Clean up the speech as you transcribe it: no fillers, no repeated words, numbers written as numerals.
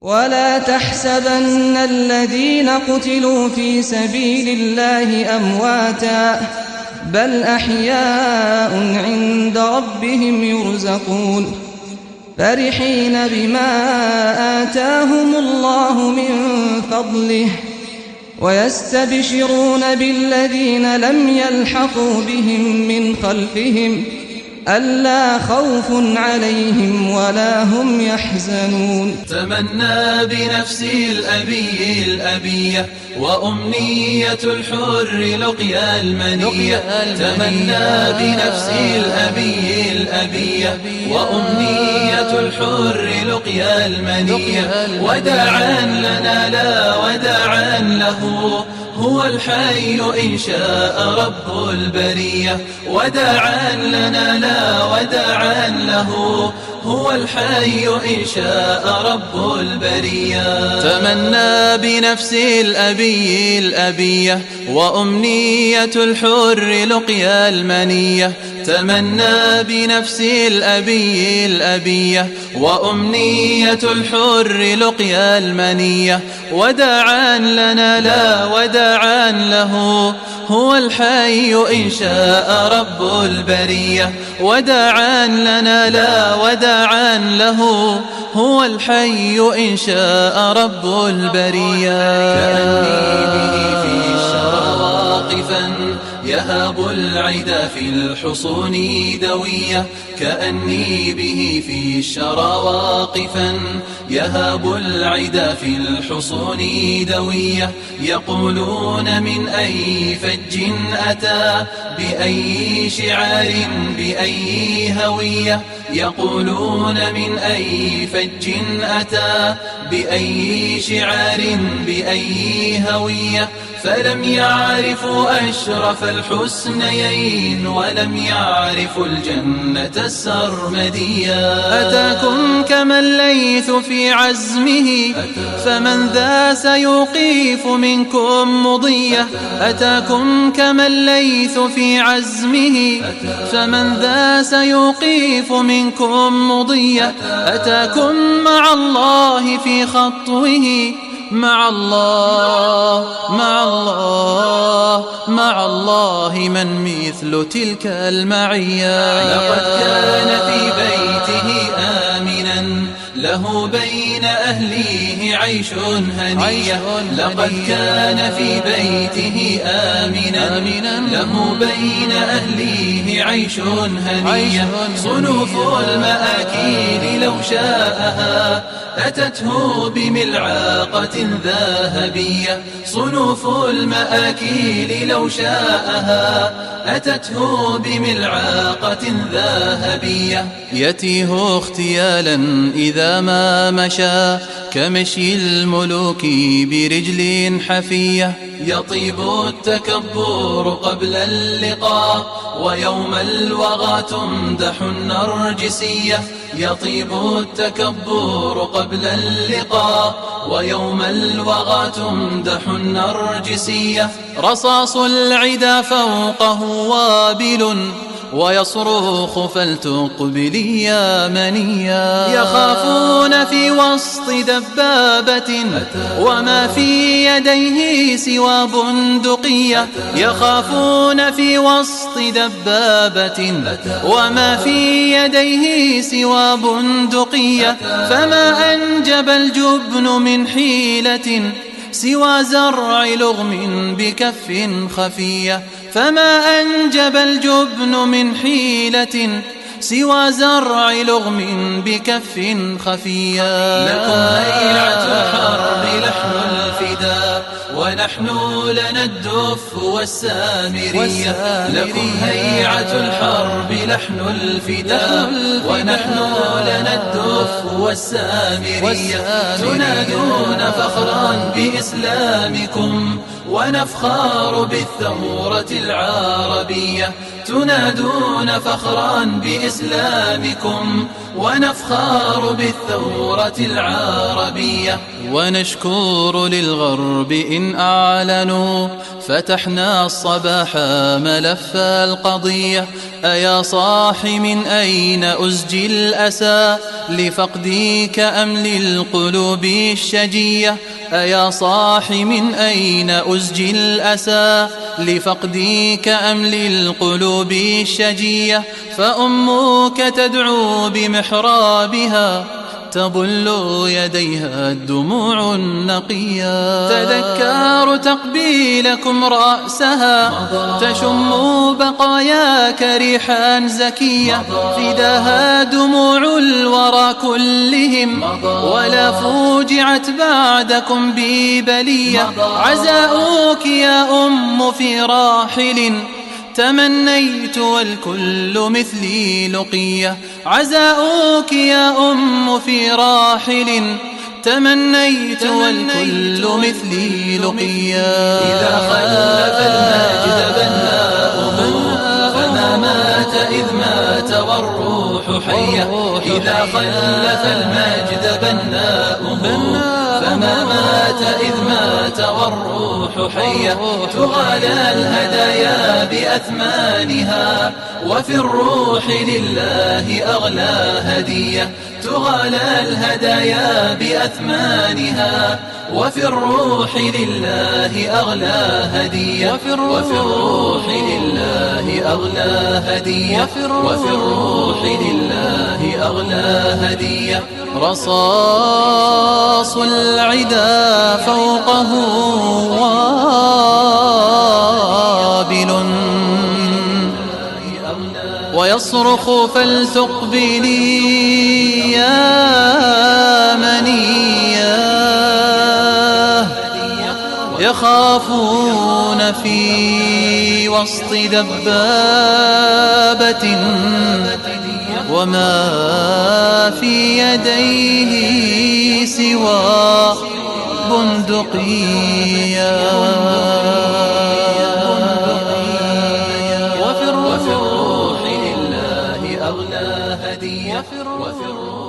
ولا تحسبن الذين قتلوا في سبيل الله أمواتا بل أحياء عند ربهم يرزقون فرحين بما آتاهم الله من فضله ويستبشرون بالذين لم يلحقوا بهم من خلفهم ألا خوف عليهم ولا هم يحزنون. تمنى بنفسي الأبية وأمنية الحر لقيا المنية. تمنى بنفسي الأبية وأمنية الحر لقيا المنية. وداعا لنا لا وداعا له هو الحي إن شاء رب البرية. وداعا لنا لا وداعا له هو الحي إن شاء رب البرية. تمنى بنفسي الأبية وأمنية الحر لقيا المنية. تمنى بنفسي الأبية وأمنية الحر لقيا المنية. وداعا لنا لا وداعا له هو الحي إن شاء رب البرية. وداعا لنا لا وداعا له هو الحي إن شاء رب البرية. كأني به في الشرى واقفا يهاب العدا في الحصون دوية. كأني به في الشرى واقفا يهاب العدا في الحصون دوية. يقولون من أي فج أتى بأي شعار بأي هوية. يقولون من أي فج أتى بأي شعار بأي هوية. فلم يعرفوا أشرف الحسنيين ولم يعرفوا الجنة السرمدية. أتاكم كما الليث في عزمه فمن ذا سيوقيف منكم مضية. أتاكم كما الليث في عزمه فمن ذا سيوقيف منكم مضية. أتاكم مع الله في خطوه مع الله مع الله مع الله من مثل تلك المعية. لقد كان في بيته آمنا له بين أهليه عيش هنية. لقد كان في بيته آمنا له بين أهليه عيش هنية. صنوف المآكيل لو شاءها أتته بملعقة ذهبية. صنوف المآكيل لو شاءها أتته بملعقة ذهبية. يتيه اختيالا إذا ما مشى كمشي الملوك برجل حفية. يطيب التكبر قبل اللقاء ويوم الوغى تمدح النرجسية. يطيب التكبر قبل اللقاء ويوم الوغى تمدح النرجسية. رصاص العدا فوقه وابل ويصرخ فلتقبلي يا منيا. يخافون في وسط دبابة وما في يديه سوى بندقية. يخافون في وسط دبابة وما في يديه سوى بندقية. فما أنجب الجبن من حيلة سوى زرع لغم بكف خفية. فما أنجب الجبن من حيلة سوى زرع لغم بكف خفية. لكم هيعة الحرب لحن الفداء ونحن لنا الدف والسامرية. لكم هيعة الحرب لحن الفداء ونحن لنا الدف والسامرية. تنادون فخرا بإسلامكم ونفخار بالثورة العربية. تنادون فخرا بإسلامكم ونفخر بالثورة العربية. ونشكر للغرب إن أعلنوا فتحنا الصباح ملف القضية. أيا صاح من أين أزجي الأسى لفقدك أم للقلوب الشجية؟ أيا صاح من أين أزجي الأسى لفقدك أم للقلوب الشجية؟ فأمك تدعو بمحرابها تبل يديها الدموع النقية. تذكار تقبيلكم رأسها تشم بقاياك ريحا زكية. فداها دموع الورى كلهم ولا فوجعت بعدكم ببلية. عزاؤك يا أم في راحل تمنيت والكل مثلي لقية. عزاؤك يا أم في راحل تمنيت والكل مثلي لقية. إذا خلف المجد بناؤه فما مات إذ مات والروح حية. إذا خلف المجد بناؤه فما مات إذ مات والروح حية. تغالى الهدايا بأثمانها وفي الروح لله أغلى هدية. تغالى الهدايا بأثمانها وفي الروح لله أغلى هدية. وفي الروح لله أغلى هدية. وفي الروح لله أغلى هدية. رصاص العدا فوقه وابل ويصرخ فلتقبلي يا منية. يخافون في وسط دبابة وما في يديه سوى بندقية. وفي الروح لله أغلى هدية. وفي الروح